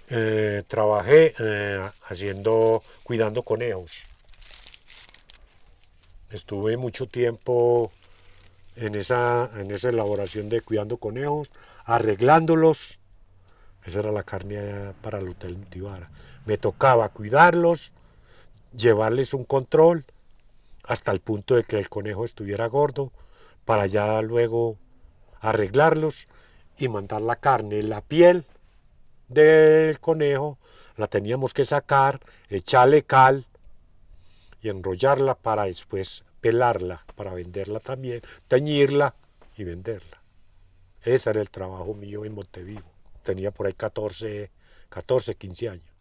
Trabajé cuidando conejos. Estuve mucho tiempo en esa elaboración de cuidando conejos, arreglándolos. Esa era la carne para el Hotel Nutibara. Me tocaba cuidarlos, llevarles un control hasta el punto de que el conejo estuviera gordo, para ya luego arreglarlos y mandar la carne, la piel del conejo, la teníamos que sacar, echarle cal y enrollarla para después pelarla, para venderla también, teñirla y venderla. Ese era el trabajo mío en Montevivo. Tenía por ahí 14, 15 años.